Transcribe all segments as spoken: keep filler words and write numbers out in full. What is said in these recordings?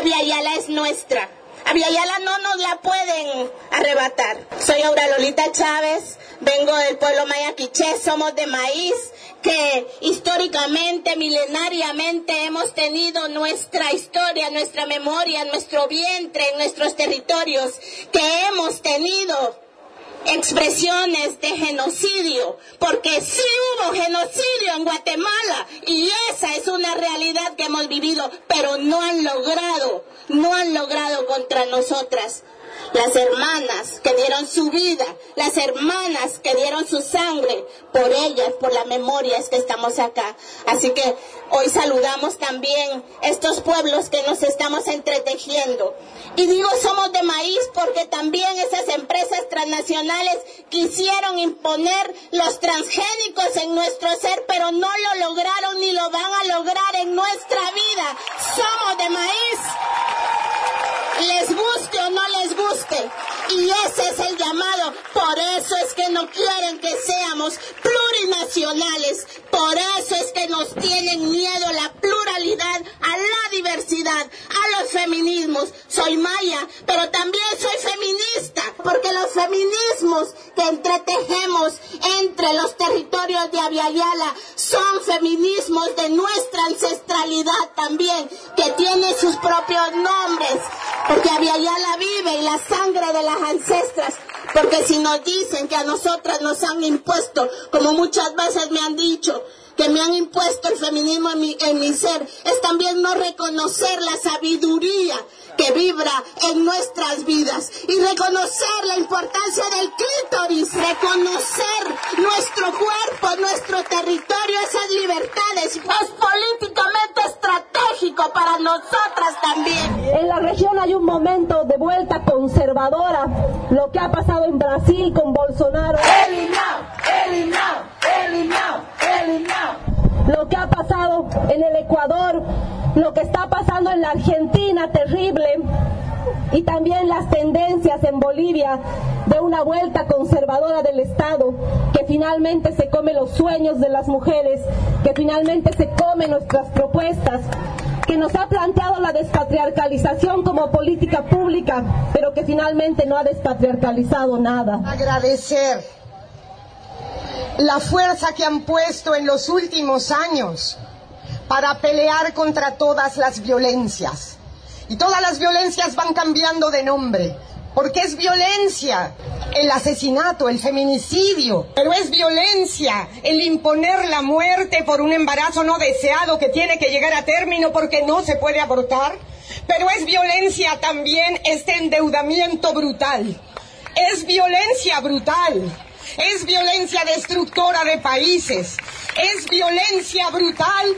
Abya Yala es nuestra. Abya Yala no nos la pueden arrebatar. Soy Aura Lolita Chávez, vengo del pueblo maya quiché, somos de maíz, que históricamente, milenariamente hemos tenido nuestra historia, nuestra memoria, nuestro vientre, en nuestros territorios, que hemos tenido expresiones de genocidio, porque sí hubo genocidio en Guatemala y esa es una realidad que hemos vivido, pero no han logrado, no han logrado contra nosotras. Las hermanas que dieron su vida, las hermanas que dieron su sangre, por ellas, por la memoria es que estamos acá. Así que hoy saludamos también estos pueblos que nos estamos entretejiendo. Y digo somos de maíz porque también esas empresas transnacionales quisieron imponer los transgénicos en nuestro ser, pero no lo lograron ni lo van a lograr en nuestra vida. Somos de maíz. Les guste o no les guste, y ese es el llamado. Por eso es que no quieren que seamos plurinacionales, por eso es que nos tienen miedo a la pluralidad, a la diversidad, a los feminismos. Soy maya, pero también soy feminista, porque los feminismos que entretejemos entre los territorios de Abya Yala son feminismos de nuestra ancestralidad también, que tiene sus propios nombres. Porque Abya Yala vive y la sangre de las ancestras. Porque si nos dicen que a nosotras nos han impuesto, como muchas veces me han dicho, que me han impuesto el feminismo en mi, en mi ser, es también no reconocer la sabiduría que vibra en nuestras vidas y reconocer la importancia del clítoris, reconocer nuestro cuerpo, nuestro territorio, esas libertades. Es políticamente estratégico para nosotras también. En la región hay un momento de vuelta conservadora, lo que ha pasado en Brasil con Bolsonaro. Eliminado, eliminado, eliminado, eliminado. Lo que ha pasado en el Ecuador, lo que está pasando en la Argentina, terrible, y también las tendencias en Bolivia de una vuelta conservadora del Estado, que finalmente se come los sueños de las mujeres, que finalmente se come nuestras propuestas, que nos ha planteado la despatriarcalización como política pública, pero que finalmente no ha despatriarcalizado nada. Agradecer la fuerza que han puesto en los últimos años para pelear contra todas las violencias. Y todas las violencias van cambiando de nombre, porque es violencia el asesinato, el feminicidio, pero es violencia el imponer la muerte por un embarazo no deseado que tiene que llegar a término porque no se puede abortar, pero es violencia también este endeudamiento brutal, es violencia brutal. Es violencia destructora de países, es violencia brutal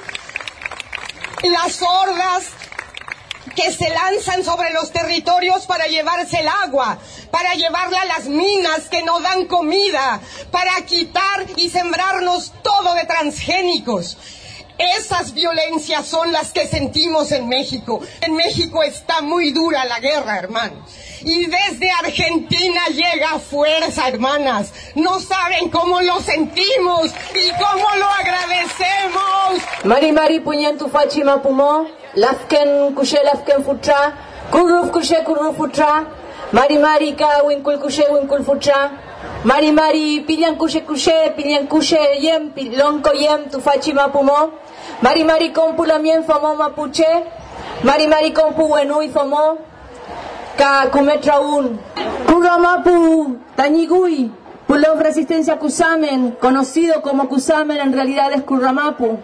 las hordas que se lanzan sobre los territorios para llevarse el agua, para llevarla a las minas que no dan comida, para quitar y sembrarnos todo de transgénicos. Esas violencias son las que sentimos en México. En México está muy dura la guerra, hermanos. Y desde Argentina llega fuerza, hermanas. No saben cómo lo sentimos y cómo lo agradecemos. Mari Mari puñan tu fachima pumo, lafken kushe lafken futra, kurruf kushe kurruf futra, Mari Mari ka winkul kushe winkul futra, Mari Mari pillan kushe kushe, pillan kushe yem, lonko yem tu fachima pumo, Mari Mari kompu lamien fomo mapuche, Mari Mari kompu wenui fomo, ka kumetraun, Kuramapu Tañigui, Pulov Resistencia Cusamen, conocido como Cusamen, en realidad es Kuramapu.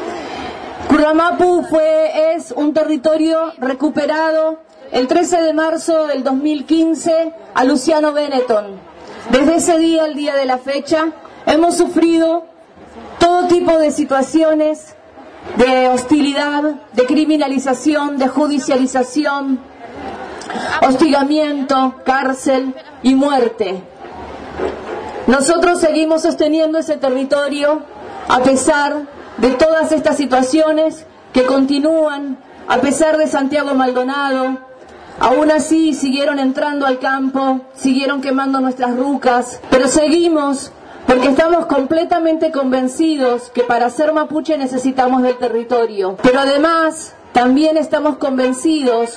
Kuramapu fue, es un territorio recuperado el trece de marzo del dos mil quince a Luciano Benetton. Desde ese día, el día de la fecha, hemos sufrido todo tipo de situaciones de hostilidad, de criminalización, de judicialización, hostigamiento, cárcel y muerte. Nosotros seguimos sosteniendo ese territorio a pesar de todas estas situaciones que continúan, a pesar de Santiago Maldonado. Aún así siguieron entrando al campo, siguieron quemando nuestras rucas, pero seguimos porque estamos completamente convencidos que para ser mapuche necesitamos del territorio. Pero además también estamos convencidos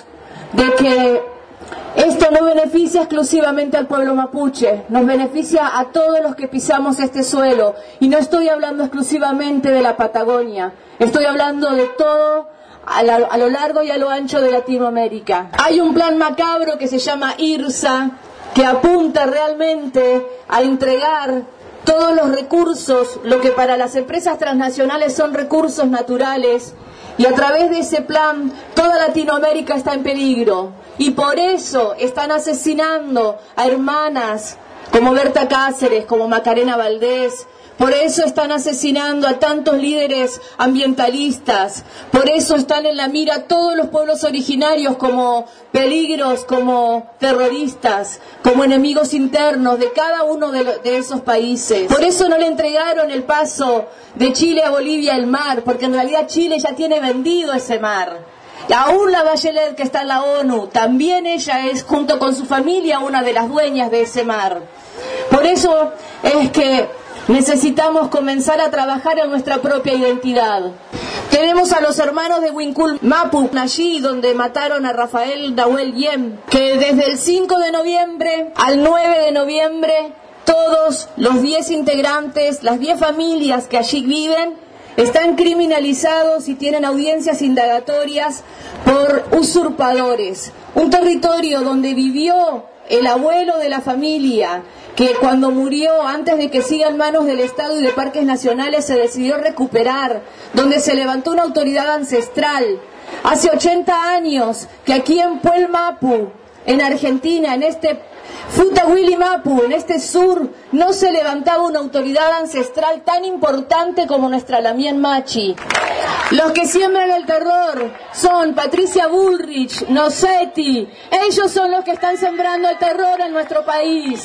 de que esto no beneficia exclusivamente al pueblo mapuche, nos beneficia a todos los que pisamos este suelo. Y no estoy hablando exclusivamente de la Patagonia, estoy hablando de todo a, la, a lo largo y a lo ancho de Latinoamérica. Hay un plan macabro que se llama IRSA, que apunta realmente a entregar todos los recursos, lo que para las empresas transnacionales son recursos naturales, y a través de ese plan toda Latinoamérica está en peligro. Y por eso están asesinando a hermanas como Berta Cáceres, como Macarena Valdés. Por eso están asesinando a tantos líderes ambientalistas. Por eso están en la mira todos los pueblos originarios como peligros, como terroristas, como enemigos internos de cada uno de, lo, de esos países. Por eso no le entregaron el paso de Chile a Bolivia el mar, porque en realidad Chile ya tiene vendido ese mar. Y aún la Bachelet, que está en la ONU, también ella es, junto con su familia, una de las dueñas de ese mar. Por eso es que necesitamos comenzar a trabajar en nuestra propia identidad. Tenemos a los hermanos de Wincul Mapu, allí donde mataron a Rafael Nahuel Yem, que desde el cinco de noviembre al nueve de noviembre, todos los diez integrantes, las diez familias que allí viven, están criminalizados y tienen audiencias indagatorias por usurpadores. Un territorio donde vivió el abuelo de la familia, que cuando murió, antes de que siga en manos del Estado y de Parques Nacionales, se decidió recuperar, donde se levantó una autoridad ancestral. Hace ochenta años que aquí en Puel Mapu, en Argentina, en este Futahuili Mapu, en este sur, no se levantaba una autoridad ancestral tan importante como nuestra Lamien Machi. Los que siembran el terror son Patricia Bullrich, Nocetti, ellos son los que están sembrando el terror en nuestro país.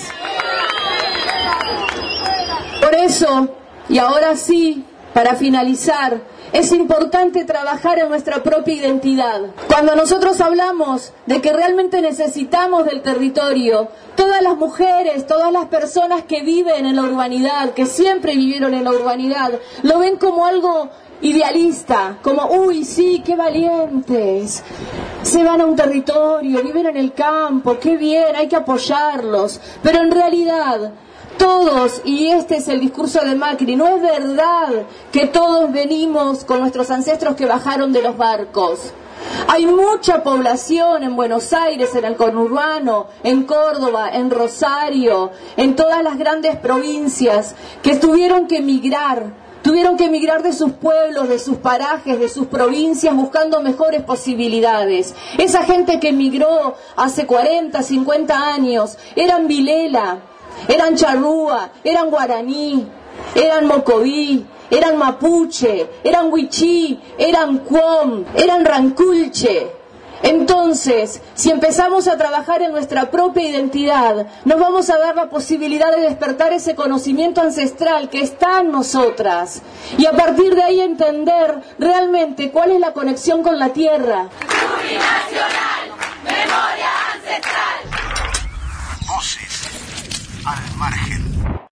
Por eso, y ahora sí, para finalizar, es importante trabajar en nuestra propia identidad. Cuando nosotros hablamos de que realmente necesitamos del territorio, todas las mujeres, todas las personas que viven en la urbanidad, que siempre vivieron en la urbanidad, lo ven como algo idealista, como, uy, sí, qué valientes, se van a un territorio, viven en el campo, qué bien, hay que apoyarlos. Pero en realidad, todos, y este es el discurso de Macri, no es verdad que todos venimos con nuestros ancestros que bajaron de los barcos. Hay mucha población en Buenos Aires, en el conurbano, en Córdoba, en Rosario, en todas las grandes provincias, que tuvieron que emigrar, tuvieron que emigrar de sus pueblos, de sus parajes, de sus provincias, buscando mejores posibilidades. Esa gente que emigró hace cuarenta, cincuenta años, eran vilela, eran charrúa, eran guaraní, eran mocoví, eran mapuche, eran huichí, eran cuom, eran ranculche. Entonces, si empezamos a trabajar en nuestra propia identidad, nos vamos a dar la posibilidad de despertar ese conocimiento ancestral que está en nosotras, y a partir de ahí entender realmente cuál es la conexión con la tierra. Plurinacional, memoria ancestral. Voces al mar.